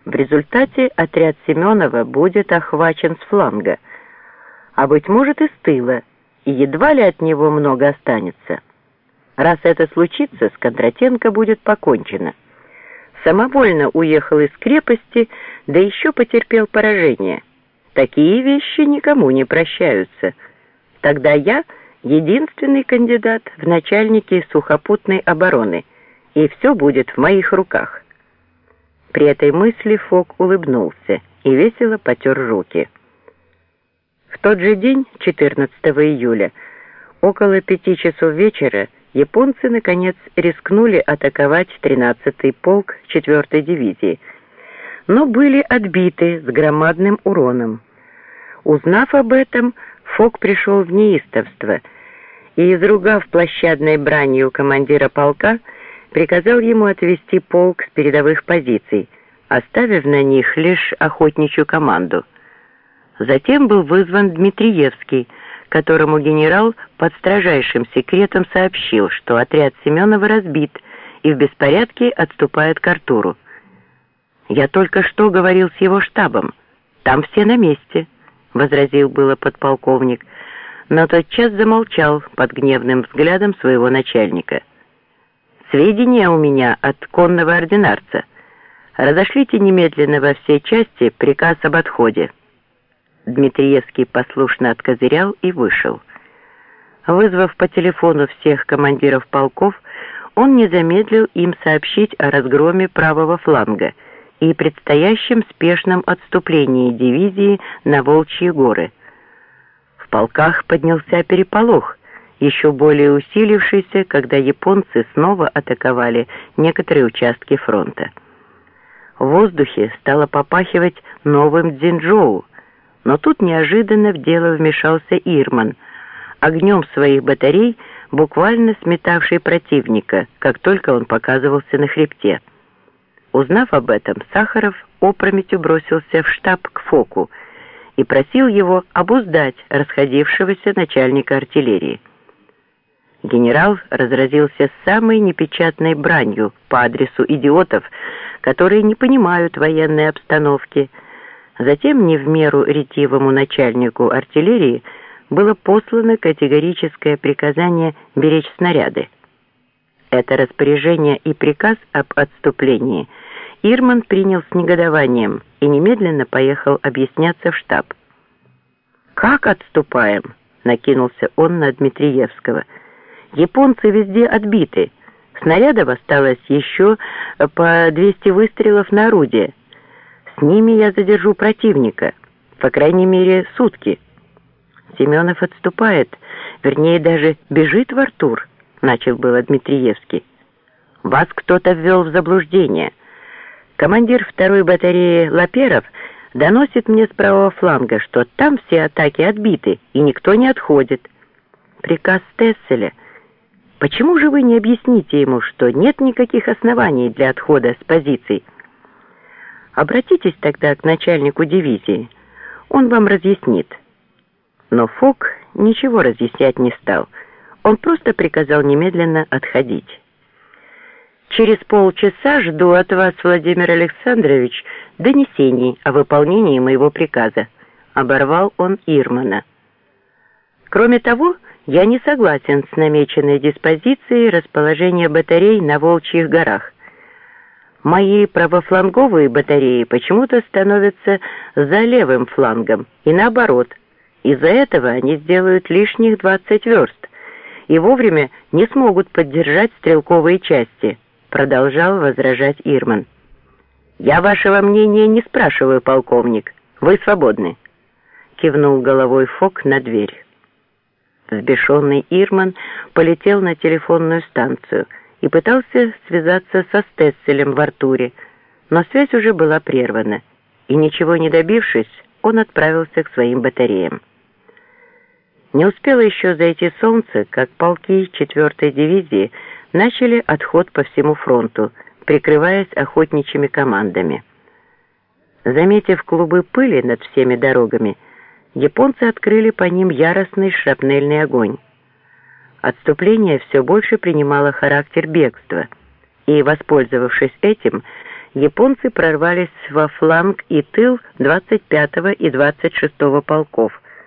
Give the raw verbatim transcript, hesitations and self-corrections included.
В результате отряд Семенова будет охвачен с фланга, а, быть может, и с тыла, и едва ли от него много останется. Раз это случится, с Кондратенко будет покончено. Самовольно уехал из крепости, да еще потерпел поражение. Такие вещи никому не прощаются. Тогда я единственный кандидат в начальники сухопутной обороны, и все будет в моих руках. При этой мысли Фок улыбнулся и весело потер руки. В тот же день, четырнадцатого июля, около пяти часов вечера, японцы, наконец, рискнули атаковать тринадцатый полк четвёртой дивизии, но были отбиты с громадным уроном. Узнав об этом, Фок пришел в неистовство и, изругав площадной бранью командира полка, приказал ему отвести полк с передовых позиций, оставив на них лишь охотничью команду. Затем был вызван Дмитриевский, которому генерал под строжайшим секретом сообщил, что отряд Семенова разбит и в беспорядке отступает к Артуру. «Я только что говорил с его штабом. Там все на месте», — возразил было подполковник, но тотчас замолчал под гневным взглядом своего начальника. «Сведения у меня от конного ординарца. Разошлите немедленно во все части приказ об отходе». Дмитриевский послушно откозырял и вышел. Вызвав по телефону всех командиров полков, он не замедлил им сообщить о разгроме правого фланга и предстоящем спешном отступлении дивизии на Волчьи горы. В полках поднялся переполох, еще более усилившийся, когда японцы снова атаковали некоторые участки фронта. В воздухе стало попахивать новым Цзиньчжоу, но тут неожиданно в дело вмешался Ирман, огнем своих батарей буквально сметавший противника, как только он показывался на хребте. Узнав об этом, Сахаров опрометью бросился в штаб к Фоку и просил его обуздать расходившегося начальника артиллерии. Генерал разразился самой непечатной бранью по адресу идиотов, которые не понимают военной обстановки. Затем не в меру ретивому начальнику артиллерии было послано категорическое приказание беречь снаряды. Это распоряжение и приказ об отступлении Ирман принял с негодованием и немедленно поехал объясняться в штаб. «Как отступаем?» — накинулся он на Дмитриевского. «Японцы везде отбиты. Снарядов осталось еще по двести выстрелов на орудие. С ними я задержу противника, по крайней мере, сутки». «Семенов отступает, вернее, даже бежит в Артур», — начал было Дмитриевский. «Вас кто-то ввел в заблуждение. Командир второй батареи Лаперов доносит мне с правого фланга, что там все атаки отбиты, и никто не отходит. Приказ Стесселя. Почему же вы не объясните ему, что нет никаких оснований для отхода с позиций? Обратитесь тогда к начальнику дивизии, он вам разъяснит». Но Фок ничего разъяснять не стал, он просто приказал немедленно отходить. «Через полчаса жду от вас, Владимир Александрович, донесений о выполнении моего приказа», — оборвал он Ирмана. «Кроме того, я не согласен с намеченной диспозицией расположения батарей на Волчьих горах. Мои правофланговые батареи почему-то становятся за левым флангом, и наоборот. Из-за этого они сделают лишних двадцать верст и вовремя не смогут поддержать стрелковые части», — продолжал возражать Ирман. «Я вашего мнения не спрашиваю, полковник. Вы свободны», — кивнул головой Фок на дверь. Взбешенный Ирман полетел на телефонную станцию и пытался связаться со Стесселем в Артуре, но связь уже была прервана, и, ничего не добившись, он отправился к своим батареям. Не успело еще зайти солнце, как полки четвёртой дивизии начали отход по всему фронту, прикрываясь охотничьими командами. Заметив клубы пыли над всеми дорогами, японцы открыли по ним яростный шрапнельный огонь. Отступление все больше принимало характер бегства, и, воспользовавшись этим, японцы прорвались во фланг и тыл двадцать пятого и двадцать шестого полков,